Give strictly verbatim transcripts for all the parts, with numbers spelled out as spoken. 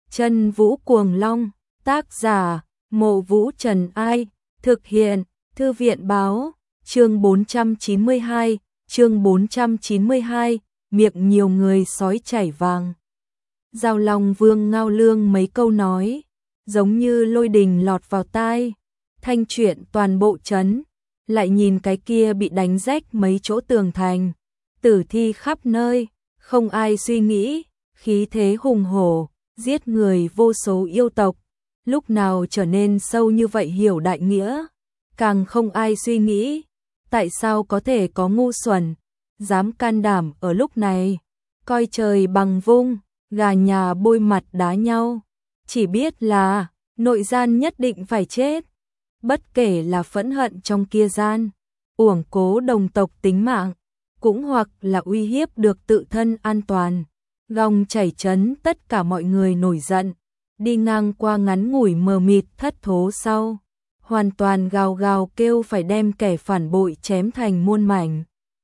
Chân Vũ Cuồng Long, tác giả, Mộ Vũ Trần Ai, thực hiện, Thư viện báo, chương bốn trăm chín mươi hai, chương bốn trăm chín mươi hai, miệng nhiều người sói chảy vàng. Giao Long Vương ngao lương mấy câu nói, giống như lôi đình lọt vào tai, thanh chuyển toàn bộ trấn, lại nhìn cái kia bị đánh rách mấy chỗ tường thành, tử thi khắp nơi, không ai suy nghĩ, khí thế hùng hổ, giết người vô số yêu tộc, lúc nào trở nên sâu như vậy hiểu đại nghĩa, càng không ai suy nghĩ, tại sao có thể có ngu xuẩn, dám can đảm ở lúc này, coi trời bằng vung, gà nhà bôi mặt đá nhau, chỉ biết là nội gian nhất định phải chết, bất kể là phẫn hận trong kia gian, uổng cố đồng tộc tính mạng, cũng hoặc là uy hiếp được tự thân an toàn. Gong chảy chấn tất cả mọi người nổi giận, đi ngang qua ngắn ngủi mờ mịt thất thố sau, hoàn toàn gào gào kêu phải đem kẻ phản bội chém thành muôn mảnh.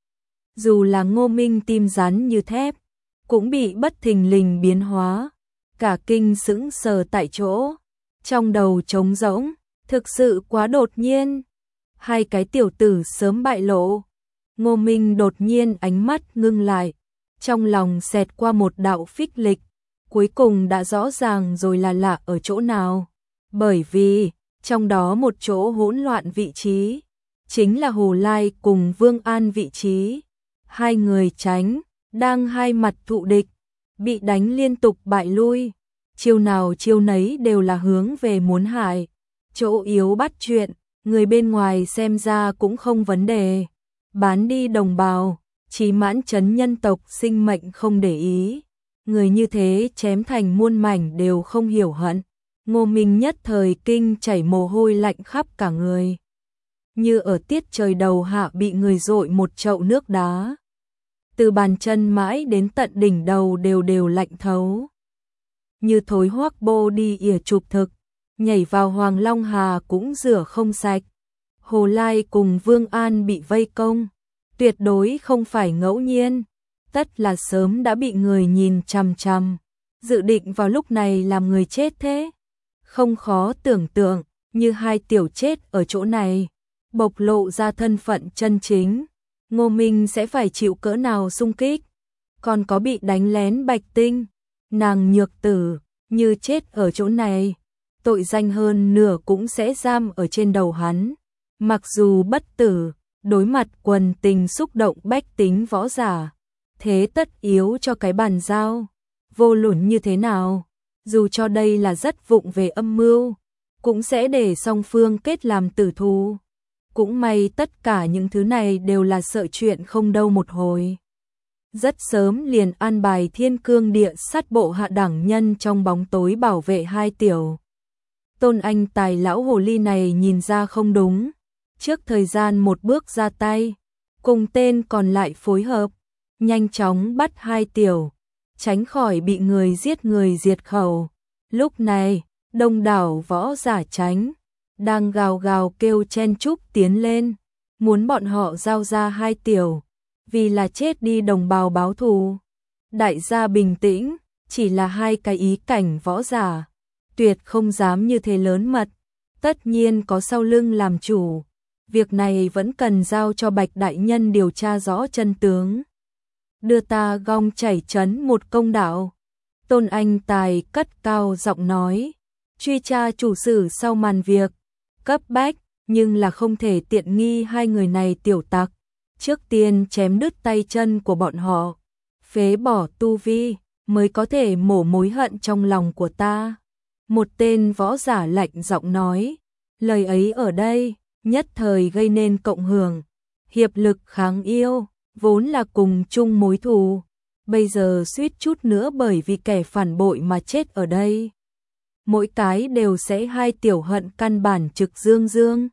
Dù là Ngô Minh tim rắn như thép, cũng bị bất thình lình biến hóa, cả kinh sững sờ tại chỗ, trong đầu trống rỗng, thực sự quá đột nhiên. Hai cái tiểu tử sớm bại lộ, Ngô Minh đột nhiên ánh mắt ngưng lại, trong lòng xẹt qua một đạo phích lịch, cuối cùng đã rõ ràng rồi là lạ ở chỗ nào, bởi vì trong đó một chỗ hỗn loạn vị trí, chính là Hồ Lai cùng Vương An vị trí, hai người tránh, đang hai mặt thụ địch, bị đánh liên tục bại lui, chiêu nào chiêu nấy đều là hướng về muốn hại, chỗ yếu bắt chuyện, người bên ngoài xem ra cũng không vấn đề, bán đi đồng bào, chí mãn chấn nhân tộc sinh mệnh không để ý, người như thế chém thành muôn mảnh đều không hiểu hận. Ngô Minh nhất thời kinh chảy mồ hôi lạnh khắp cả người, như ở tiết trời đầu hạ bị người dội một chậu nước đá, từ bàn chân mãi đến tận đỉnh đầu đều đều lạnh thấu, như thối hoắc bô đi ỉa chụp thực, nhảy vào Hoàng Long Hà cũng rửa không sạch. Hồ Lai cùng Vương An bị vây công, tuyệt đối không phải ngẫu nhiên, tất là sớm đã bị người nhìn chằm chằm, dự định vào lúc này làm người chết thế. Không khó tưởng tượng, như hai tiểu chết ở chỗ này, bộc lộ ra thân phận chân chính, Ngô Minh sẽ phải chịu cỡ nào xung kích, còn có bị đánh lén Bạch Tinh, nàng nhược tử, như chết ở chỗ này, tội danh hơn nửa cũng sẽ giam ở trên đầu hắn, mặc dù bất tử, đối mặt quần tình xúc động bách tính võ giả, thế tất yếu cho cái bàn giao, vô luận như thế nào. Dù cho đây là rất vụng về âm mưu, cũng sẽ để song phương kết làm tử thù. Cũng may tất cả những thứ này đều là sợ chuyện không đâu một hồi. Rất sớm liền an bài Thiên Cương Địa sát bộ hạ đẳng nhân trong bóng tối bảo vệ hai tiểu. Tôn Anh tài lão hồ ly này nhìn ra không đúng, trước thời gian một bước ra tay, cùng tên còn lại phối hợp, nhanh chóng bắt hai tiểu, tránh khỏi bị người giết người diệt khẩu. Lúc này, đông đảo võ giả tránh, đang gào gào kêu chen chúc tiến lên, muốn bọn họ giao ra hai tiểu, vì là chết đi đồng bào báo thù. Đại gia bình tĩnh, chỉ là hai cái ý cảnh võ giả, tuyệt không dám như thế lớn mật, tất nhiên có sau lưng làm chủ, việc này vẫn cần giao cho Bạch đại nhân điều tra rõ chân tướng. Đưa ta gong chảy chấn một công đạo. Tôn Anh Tài cất cao giọng nói, truy tra chủ sử sau màn việc, cấp bách, nhưng là không thể tiện nghi hai người này tiểu tặc, trước tiên chém đứt tay chân của bọn họ, phế bỏ tu vi, mới có thể mổ mối hận trong lòng của ta. Một tên võ giả lạnh giọng nói, lời ấy ở đây, nhất thời gây nên cộng hưởng, hiệp lực kháng yêu, vốn là cùng chung mối thù. Bây giờ suýt chút nữa bởi vì kẻ phản bội mà chết ở đây. Mỗi cái đều sẽ hai tiểu hận căn bản trực dương dương.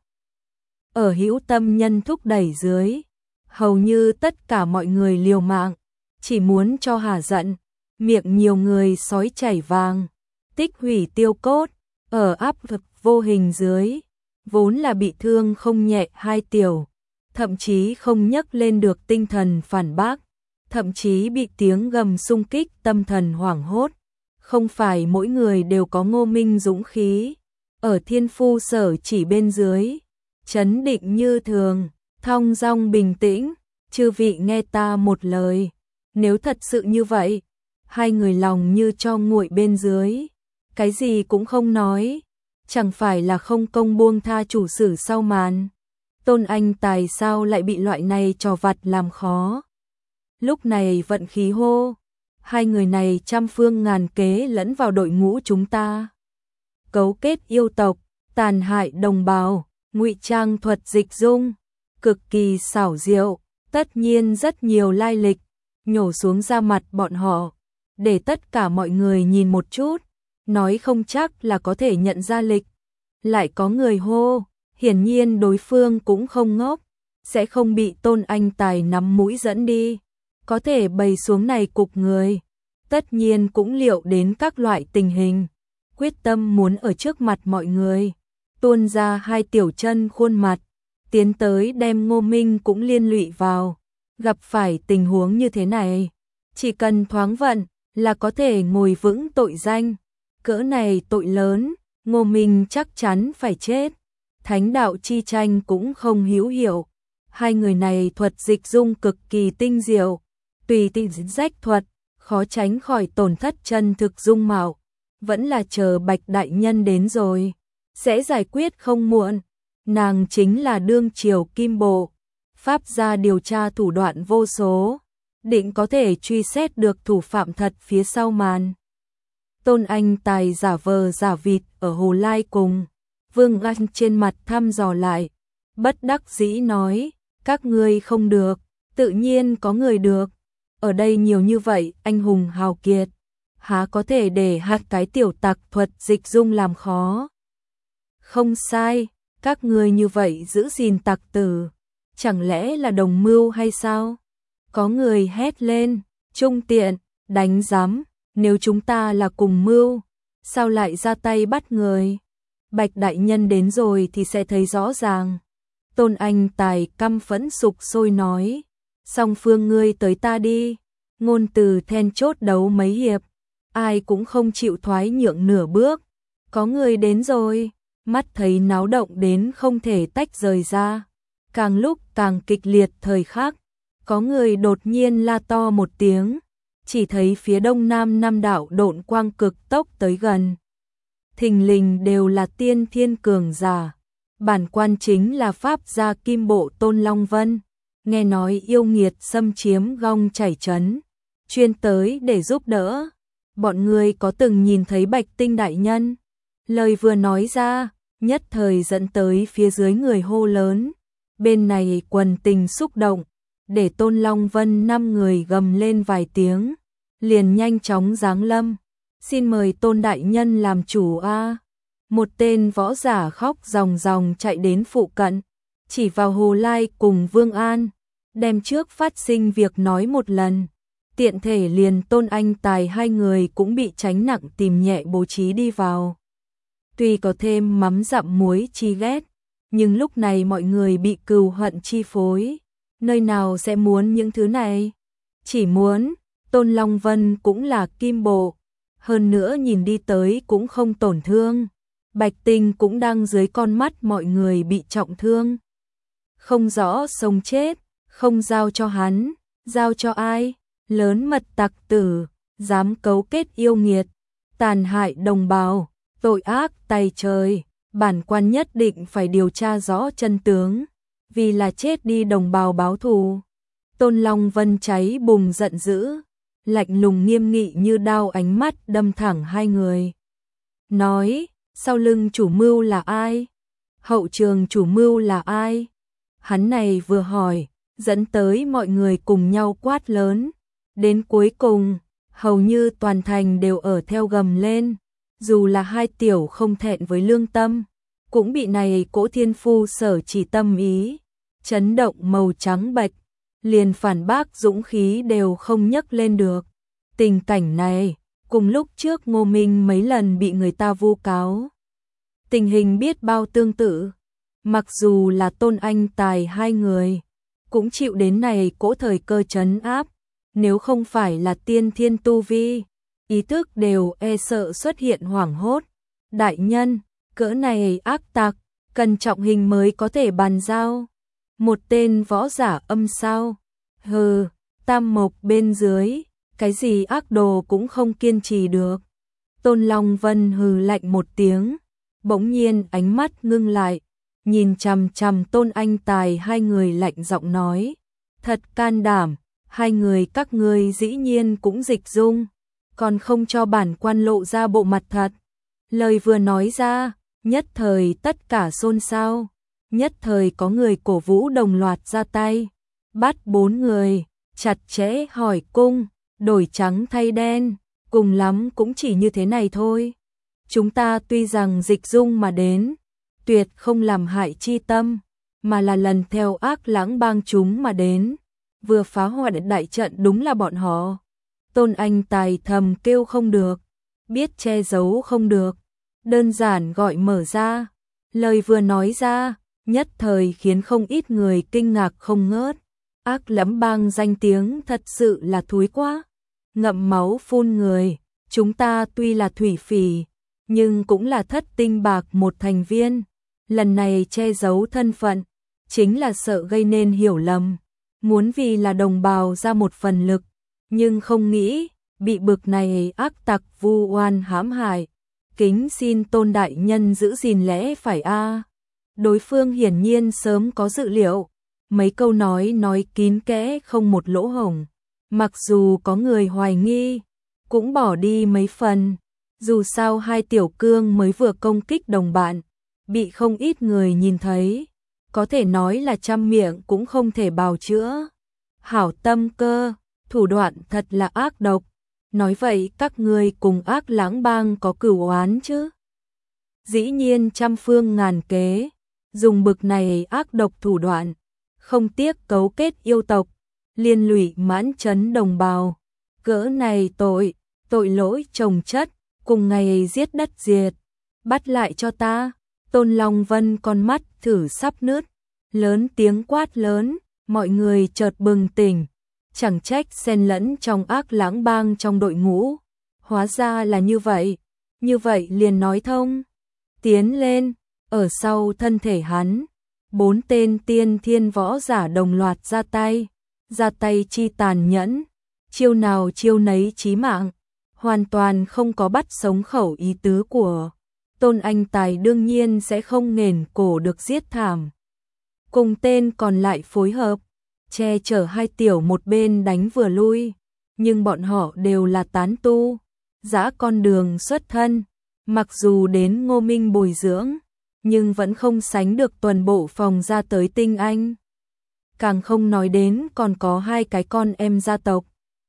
Ở hữu tâm nhân thúc đẩy dưới, hầu như tất cả mọi người liều mạng, chỉ muốn cho hả giận, miệng nhiều người sói chảy vàng, tích hủy tiêu cốt, ở áp lực vô hình dưới, vốn là bị thương không nhẹ hai tiểu, thậm chí không nhấc lên được tinh thần phản bác. Thậm chí bị tiếng gầm xung kích tâm thần hoảng hốt, không phải mỗi người đều có Ngô Minh dũng khí, ở thiên phu sở chỉ bên dưới, trấn định như thường, thong dong bình tĩnh, chư vị nghe ta một lời, nếu thật sự như vậy, hai người lòng như cho nguội bên dưới, cái gì cũng không nói, chẳng phải là không công buông tha chủ sử sau màn. Tôn Anh Tài sao lại bị loại này trò vặt làm khó. Lúc này vận khí hô, hai người này trăm phương ngàn kế lẫn vào đội ngũ chúng ta. Cấu kết yêu tộc, tàn hại đồng bào, ngụy trang thuật dịch dung, cực kỳ xảo diệu, tất nhiên rất nhiều lai lịch, nhổ xuống ra mặt bọn họ, để tất cả mọi người nhìn một chút, nói không chắc là có thể nhận ra lịch. Lại có người hô, hiển nhiên đối phương cũng không ngốc, sẽ không bị Tôn Anh Tài nắm mũi dẫn đi, có thể bày xuống này cục người, tất nhiên cũng liệu đến các loại tình hình, quyết tâm muốn ở trước mặt mọi người, tuôn ra hai tiểu chân khuôn mặt, tiến tới đem Ngô Minh cũng liên lụy vào, gặp phải tình huống như thế này, chỉ cần thoáng vận là có thể ngồi vững tội danh, cỡ này tội lớn, Ngô Minh chắc chắn phải chết. Thánh đạo chi tranh cũng không hữu hiệu, hai người này thuật dịch dung cực kỳ tinh diệu, tùy tinh rách thuật, khó tránh khỏi tổn thất chân thực dung mạo, vẫn là chờ Bạch đại nhân đến rồi, sẽ giải quyết không muộn. Nàng chính là đương triều kim bộ, pháp gia điều tra thủ đoạn vô số, định có thể truy xét được thủ phạm thật phía sau màn. Tôn Anh Tài giả vờ giả vịt ở Hồ Lai cùng Vương Anh trên mặt thăm dò lại, bất đắc dĩ nói, các ngươi không được, tự nhiên có người được, ở đây nhiều như vậy anh hùng hào kiệt, há có thể để hạt cái tiểu tặc thuật dịch dung làm khó. Không sai, các ngươi như vậy giữ gìn tặc tử, chẳng lẽ là đồng mưu hay sao? Có người hét lên, trung tiện, đánh giám, nếu chúng ta là cùng mưu, sao lại ra tay bắt người? Bạch đại nhân đến rồi thì sẽ thấy rõ ràng. Tôn Anh Tài căm phẫn sục sôi nói, song phương ngươi tới ta đi, ngôn từ then chốt đấu mấy hiệp, ai cũng không chịu thoái nhượng nửa bước. Có người đến rồi, mắt thấy náo động đến không thể tách rời ra, càng lúc càng kịch liệt thời khắc, có người đột nhiên la to một tiếng, chỉ thấy phía đông nam năm đạo độn quang cực tốc tới gần. Thình lình đều là tiên thiên cường giả, bản quan chính là pháp gia kim bộ Tôn Long Vân, nghe nói yêu nghiệt xâm chiếm gong chảy trấn, chuyên tới để giúp đỡ. Bọn người có từng nhìn thấy Bạch Tinh đại nhân? Lời vừa nói ra, nhất thời dẫn tới phía dưới người hô lớn, bên này quần tình xúc động, để Tôn Long Vân năm người gầm lên vài tiếng, liền nhanh chóng giáng lâm. Xin mời Tôn đại nhân làm chủ a. Một tên võ giả khóc ròng ròng chạy đến phụ cận, chỉ vào Hồ Lai cùng Vương An, đem trước phát sinh việc nói một lần. Tiện thể liền Tôn Anh Tài hai người cũng bị tránh nặng tìm nhẹ bố trí đi vào. Tuy có thêm mắm dặm muối chi ghét, nhưng lúc này mọi người bị cừu hận chi phối, nơi nào sẽ muốn những thứ này? Chỉ muốn, Tôn Long Vân cũng là kim bộ, hơn nữa nhìn đi tới cũng không tổn thương. Bạch Tinh cũng đang dưới con mắt mọi người bị trọng thương. Không rõ sống chết, không giao cho hắn, giao cho ai? Lớn mật tặc tử, dám cấu kết yêu nghiệt, tàn hại đồng bào, tội ác tày trời, bản quan nhất định phải điều tra rõ chân tướng, vì là chết đi đồng bào báo thù. Tôn Long Vân cháy bùng giận dữ, lạnh lùng nghiêm nghị như đao ánh mắt đâm thẳng hai người. Nói, sau lưng chủ mưu là ai? Hậu trường chủ mưu là ai? Hắn này vừa hỏi, dẫn tới mọi người cùng nhau quát lớn. Đến cuối cùng, hầu như toàn thành đều ở theo gầm lên, dù là hai tiểu không thẹn với lương tâm, cũng bị này cỗ thiên phu sở chỉ tâm ý, chấn động màu trắng bệch, liền phản bác dũng khí đều không nhấc lên được. Tình cảnh này, cùng lúc trước Ngô Minh mấy lần bị người ta vu cáo. Tình hình biết bao tương tự, mặc dù là Tôn Anh Tài hai người, cũng chịu đến này cỗ thời cơ trấn áp. Nếu không phải là tiên thiên tu vi, ý thức đều e sợ xuất hiện hoảng hốt. Đại nhân, cỡ này ác tặc, cần trọng hình mới có thể bàn giao. Một tên võ giả âm sao? Hừ, Tam Mộc bên dưới, cái gì ác đồ cũng không kiên trì được. Tôn Long Vân hừ lạnh một tiếng, bỗng nhiên ánh mắt ngưng lại, nhìn chằm chằm Tôn Anh Tài hai người lạnh giọng nói, thật can đảm, hai người các ngươi dĩ nhiên cũng dịch dung, còn không cho bản quan lộ ra bộ mặt thật. Lời vừa nói ra, nhất thời tất cả xôn xao, nhất thời có người cổ vũ đồng loạt ra tay, bắt bốn người, chặt chẽ hỏi cung, đổi trắng thay đen, cùng lắm cũng chỉ như thế này thôi. Chúng ta tuy rằng dịch dung mà đến, tuyệt không làm hại chi tâm, mà là lần theo ác lãng bang chúng mà đến, vừa phá hoại đại trận đúng là bọn họ. Tôn Anh Tài thầm kêu không được, biết che giấu không được, đơn giản gọi mở ra, lời vừa nói ra, nhất thời khiến không ít người kinh ngạc không ngớt. Ác lẫm bang danh tiếng thật sự là thúi quá, ngậm máu phun người, chúng ta tuy là thủy phỉ, nhưng cũng là thất tinh bạc một thành viên, lần này che giấu thân phận, chính là sợ gây nên hiểu lầm, muốn vì là đồng bào ra một phần lực, nhưng không nghĩ, bị bực này ác tặc vu oan hãm hại, kính xin Tôn đại nhân giữ gìn lẽ phải a. Đối phương hiển nhiên sớm có dự liệu, mấy câu nói nói kín kẽ không một lỗ hổng, mặc dù có người hoài nghi, cũng bỏ đi mấy phần, dù sao hai tiểu cương mới vừa công kích đồng bạn, bị không ít người nhìn thấy, có thể nói là trăm miệng cũng không thể bào chữa. Hảo tâm cơ, thủ đoạn thật là ác độc, nói vậy các ngươi cùng ác lãng bang có cửu oán chứ? Dĩ nhiên trăm phương ngàn kế, dùng bực này ác độc thủ đoạn, không tiếc cấu kết yêu tộc, liên lụy mãn chấn đồng bào, cỡ này tội, tội lỗi chồng chất, cùng ngày giết đất diệt, bắt lại cho ta. Tôn Long Vân con mắt thử sắp nứt, lớn tiếng quát lớn, mọi người chợt bừng tỉnh, chẳng trách xen lẫn trong ác lãng bang trong đội ngũ, hóa ra là như vậy, như vậy liền nói thông. Tiến lên, ở sau thân thể hắn, bốn tên tiên thiên võ giả đồng loạt ra tay, ra tay chi tàn nhẫn, chiêu nào chiêu nấy chí mạng, hoàn toàn không có bắt sống khẩu ý tứ của Tôn Anh Tài, đương nhiên sẽ không nghển cổ được giết thảm. Cùng tên còn lại phối hợp, che chở hai tiểu một bên đánh vừa lui, nhưng bọn họ đều là tán tu, dã con đường xuất thân, mặc dù đến Ngô Minh bồi dưỡng, nhưng vẫn không sánh được tuần bộ phòng ra tới tinh anh. Càng không nói đến còn có hai cái con em gia tộc.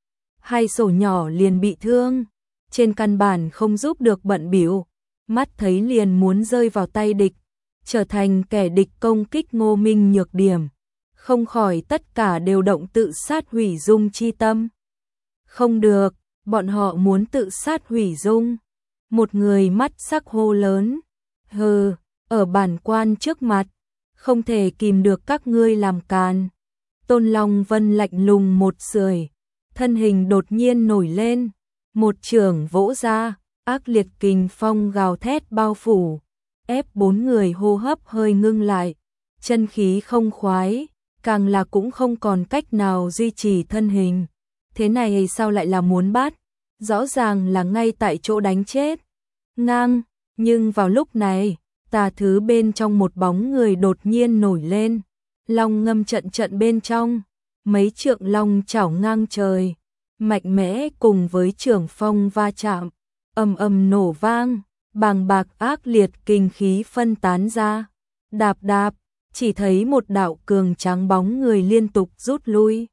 Hai sổ nhỏ liền bị thương, trên căn bản không giúp được bận bịu, mắt thấy liền muốn rơi vào tay địch, trở thành kẻ địch công kích Ngô Minh nhược điểm, không khỏi tất cả đều động tự sát hủy dung chi tâm. Không được, bọn họ muốn tự sát hủy dung. Một người mắt sắc hô lớn, hừ, ở bản quan trước mặt, không thể kìm được các ngươi làm càn. Tôn Long Vân lạnh lùng một sưởi, thân hình đột nhiên nổi lên, một chưởng vỗ ra, ác liệt kình phong gào thét bao phủ, ép bốn người hô hấp hơi ngưng lại, chân khí không khoái, càng là cũng không còn cách nào duy trì thân hình. Thế này sao lại là muốn bắt? Rõ ràng là ngay tại chỗ đánh chết. Ngang, nhưng vào lúc này, tà thứ bên trong một bóng người đột nhiên nổi lên, long ngâm trận trận bên trong, mấy trượng long chảo ngang trời, mạnh mẽ cùng với trường phong va chạm, ầm ầm nổ vang, bàng bạc ác liệt kinh khí phân tán ra, đạp đạp, chỉ thấy một đạo cường tráng bóng người liên tục rút lui,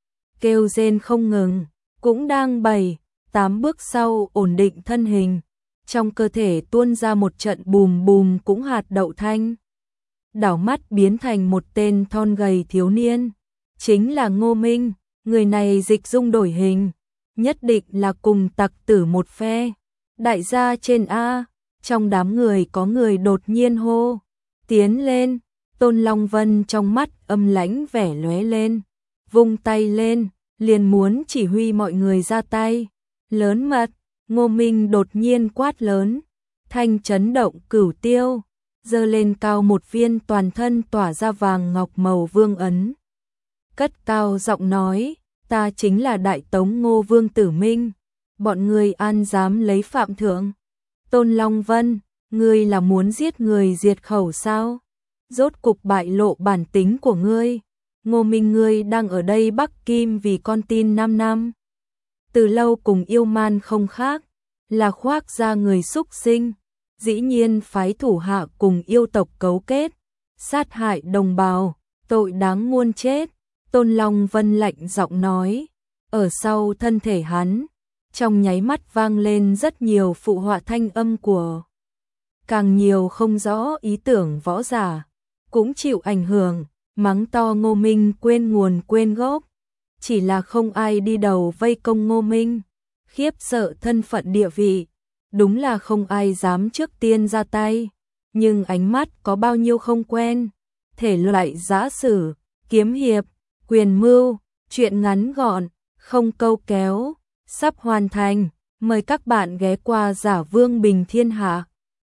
kêu rên không ngừng, cũng đang bảy, tám bước sau ổn định thân hình, trong cơ thể tuôn ra một trận bùm bùm cũng hạt đậu thanh. Đảo mắt biến thành một tên thon gầy thiếu niên, chính là Ngô Minh, người này dịch dung đổi hình, nhất định là cùng tặc tử một phe. Đại gia trên A, trong đám người có người đột nhiên hô, tiến lên. Tôn Long Vân trong mắt âm lãnh vẻ lóe lên, vung tay lên, liền muốn chỉ huy mọi người ra tay, lớn mật, Ngô Minh đột nhiên quát lớn, thanh chấn động cửu tiêu, giơ lên cao một viên toàn thân tỏa ra vàng ngọc màu vương ấn. Cất cao giọng nói, ta chính là Đại Tống Ngô Vương Tử Minh, bọn ngươi an dám lấy phạm thượng. Tôn Long Vân, ngươi là muốn giết người diệt khẩu sao? Rốt cục bại lộ bản tính của ngươi. Ngô Minh ngươi đang ở đây Bắc Kim vì con tin năm năm. Từ lâu cùng yêu man không khác, là khoác ra người xúc sinh, dĩ nhiên phái thủ hạ cùng yêu tộc cấu kết, sát hại đồng bào, tội đáng muôn chết. Tôn Long Vân lạnh giọng nói, ở sau thân thể hắn, trong nháy mắt vang lên rất nhiều phụ họa thanh âm của càng nhiều không rõ ý tưởng võ giả, cũng chịu ảnh hưởng, mắng to Ngô Minh quên nguồn quên gốc, chỉ là không ai đi đầu vây công Ngô Minh, khiếp sợ thân phận địa vị, đúng là không ai dám trước tiên ra tay, nhưng ánh mắt có bao nhiêu không quen, thể loại giã sử, kiếm hiệp, quyền mưu, chuyện ngắn gọn, không câu kéo, sắp hoàn thành, mời các bạn ghé qua Giả Vương Bình Thiên Hạ.